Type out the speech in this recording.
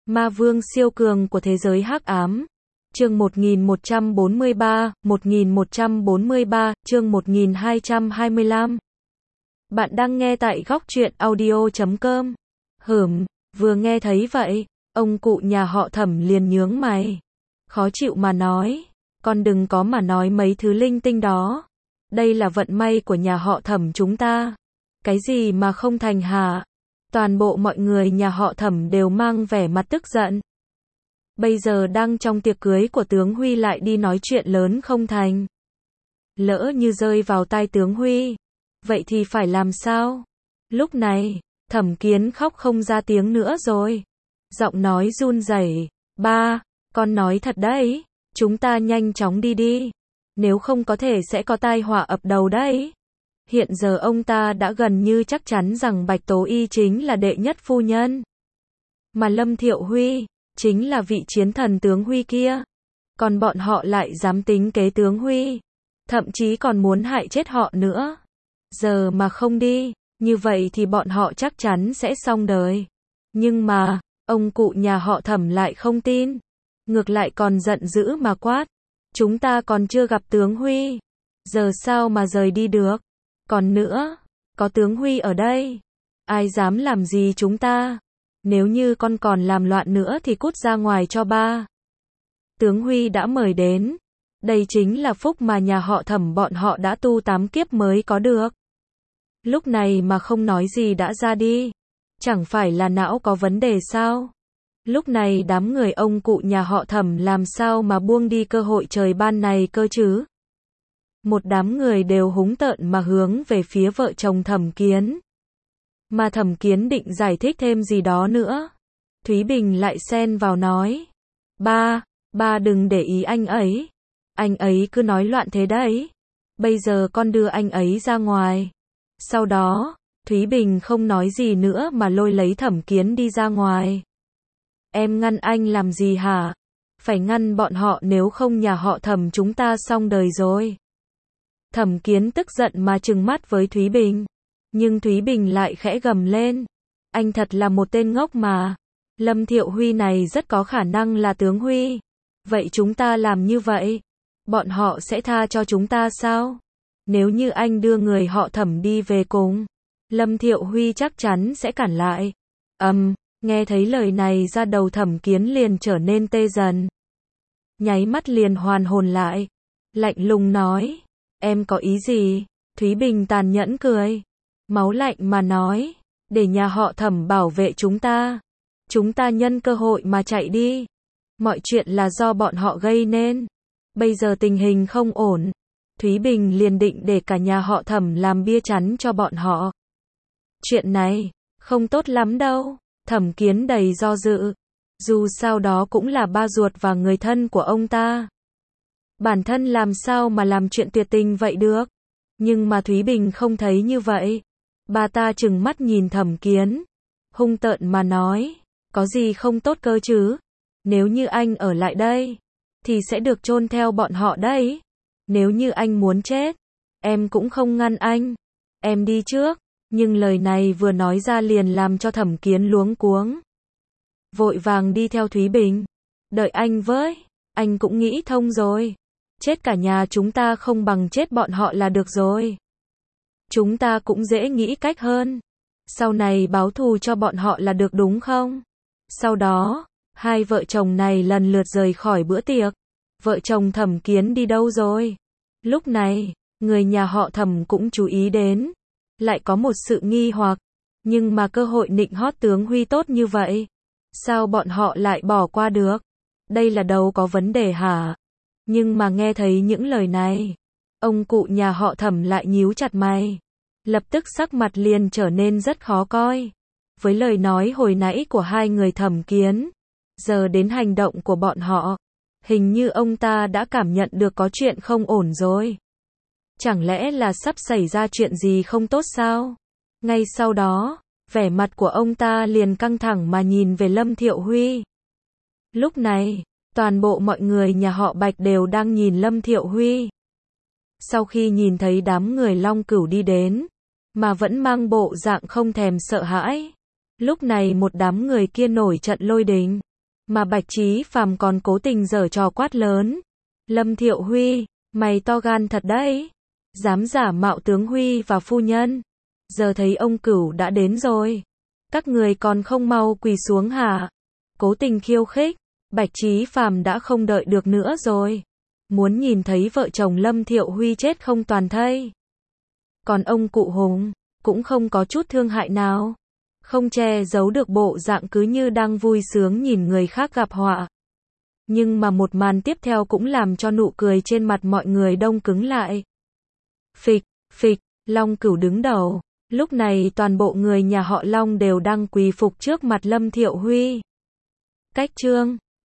Ma vương siêu cường của thế giới hắc ám. Chương 1143, chương 1225. Bạn đang nghe tại góc truyện audio.com. Vừa nghe thấy vậy, ông cụ nhà họ Thẩm liền nhướng mày. Khó chịu mà nói, con đừng có mà nói mấy thứ linh tinh đó. Đây là vận may của nhà họ Thẩm chúng ta. Cái gì mà không thành hả? Toàn bộ mọi người nhà họ Thẩm đều mang vẻ mặt tức giận. Bây giờ đang trong tiệc cưới của tướng Huy lại đi nói chuyện lớn không thành. Lỡ như rơi vào tai tướng Huy, vậy thì phải làm sao? Lúc này, Thẩm Kiến khóc không ra tiếng nữa rồi. Giọng nói run rẩy, "Ba, con nói thật đấy, chúng ta nhanh chóng đi. Nếu không có thể sẽ có tai họa ập đầu đấy." Hiện giờ ông ta đã gần như chắc chắn rằng Bạch Tố Y chính là đệ nhất phu nhân. Mà Lâm Thiệu Huy, chính là vị chiến thần tướng Huy kia. Còn bọn họ lại dám tính kế tướng Huy. Thậm chí còn muốn hại chết họ nữa. Giờ mà không đi, như vậy thì bọn họ chắc chắn sẽ xong đời. Nhưng mà, ông cụ nhà họ Thẩm lại không tin. Ngược lại còn giận dữ mà quát. Chúng ta còn chưa gặp tướng Huy. Giờ sao mà rời đi được? Còn nữa, có tướng Huy ở đây. Ai dám làm gì chúng ta? Nếu như con còn làm loạn nữa thì cút ra ngoài cho ba. Tướng Huy đã mời đến. Đây chính là phúc mà nhà họ Thẩm bọn họ đã tu 8 kiếp mới có được. Lúc này mà không nói gì đã ra đi. Chẳng phải là não có vấn đề sao? Lúc này đám người ông cụ nhà họ Thẩm làm sao mà buông đi cơ hội trời ban này cơ chứ? Một đám người đều húng tợn mà hướng về phía vợ chồng Thẩm Kiến. Mà Thẩm Kiến định giải thích thêm gì đó nữa. Thúy Bình lại xen vào nói. Ba đừng để ý anh ấy. Anh ấy cứ nói loạn thế đấy. Bây giờ con đưa anh ấy ra ngoài. Sau đó, Thúy Bình không nói gì nữa mà lôi lấy Thẩm Kiến đi ra ngoài. Em ngăn anh làm gì hả? Phải ngăn bọn họ nếu không nhà họ Thẩm chúng ta xong đời rồi. Thẩm Kiến tức giận mà trừng mắt với Thúy Bình. Nhưng Thúy Bình lại khẽ gầm lên. Anh thật là một tên ngốc mà. Lâm Thiệu Huy này rất có khả năng là tướng Huy. Vậy chúng ta làm như vậy, bọn họ sẽ tha cho chúng ta sao? Nếu như anh đưa người họ Thẩm đi về cùng, Lâm Thiệu Huy chắc chắn sẽ cản lại. Nghe thấy lời này ra đầu Thẩm Kiến liền trở nên tê dần. Nháy mắt liền hoàn hồn lại. Lạnh lùng nói. Em có ý gì? Thúy Bình tàn nhẫn cười. Máu lạnh mà nói. Để nhà họ Thẩm bảo vệ chúng ta. Chúng ta nhân cơ hội mà chạy đi. Mọi chuyện là do bọn họ gây nên. Bây giờ tình hình không ổn. Thúy Bình liền định để cả nhà họ Thẩm làm bia chắn cho bọn họ. Chuyện này, không tốt lắm đâu. Thẩm Kiến đầy do dự. Dù sao đó cũng là ba ruột và người thân của ông ta. Bản thân làm sao mà làm chuyện tuyệt tình vậy được. Nhưng mà Thúy Bình không thấy như vậy. Bà ta trừng mắt nhìn Thẩm Kiến. Hung tợn mà nói. Có gì không tốt cơ chứ? Nếu như anh ở lại đây, thì sẽ được chôn theo bọn họ đấy. Nếu như anh muốn chết, em cũng không ngăn anh. Em đi trước. Nhưng lời này vừa nói ra liền làm cho Thẩm Kiến luống cuống. Vội vàng đi theo Thúy Bình. Đợi anh với. Anh cũng nghĩ thông rồi. Chết cả nhà chúng ta không bằng chết bọn họ là được rồi. Chúng ta cũng dễ nghĩ cách hơn. Sau này báo thù cho bọn họ là được đúng không? Sau đó, hai vợ chồng này lần lượt rời khỏi bữa tiệc. Vợ chồng Thẩm Kiến đi đâu rồi? Lúc này, người nhà họ Thẩm cũng chú ý đến. Lại có một sự nghi hoặc. Nhưng mà cơ hội nịnh hót tướng Huy tốt như vậy. Sao bọn họ lại bỏ qua được? Đây là đâu có vấn đề hả? Nhưng mà nghe thấy những lời này, ông cụ nhà họ Thẩm lại nhíu chặt mày. Lập tức sắc mặt liền trở nên rất khó coi. Với lời nói hồi nãy của hai người Thẩm Kiến, giờ đến hành động của bọn họ, hình như ông ta đã cảm nhận được có chuyện không ổn rồi. Chẳng lẽ là sắp xảy ra chuyện gì không tốt sao? Ngay sau đó, vẻ mặt của ông ta liền căng thẳng mà nhìn về Lâm Thiệu Huy. Lúc này, toàn bộ mọi người nhà họ Bạch đều đang nhìn Lâm Thiệu Huy. Sau khi nhìn thấy đám người Long Cửu đi đến, mà vẫn mang bộ dạng không thèm sợ hãi. Lúc này một đám người kia nổi trận lôi đình. Mà Bạch Chí Phàm còn cố tình giở trò quát lớn. Lâm Thiệu Huy, mày to gan thật đấy. Dám giả mạo tướng Huy và phu nhân. Giờ thấy ông Cửu đã đến rồi. Các người còn không mau quỳ xuống hả? Cố tình khiêu khích. Bạch Chí Phàm đã không đợi được nữa rồi. Muốn nhìn thấy vợ chồng Lâm Thiệu Huy chết không toàn thây. Còn ông cụ Hùng, cũng không có chút thương hại nào. Không che giấu được bộ dạng cứ như đang vui sướng nhìn người khác gặp họa. Nhưng mà một màn tiếp theo cũng làm cho nụ cười trên mặt mọi người đông cứng lại. Phịch, phịch, Long Cửu đứng đầu. Lúc này toàn bộ người nhà họ Long đều đang quỳ phục trước mặt Lâm Thiệu Huy. Cách chương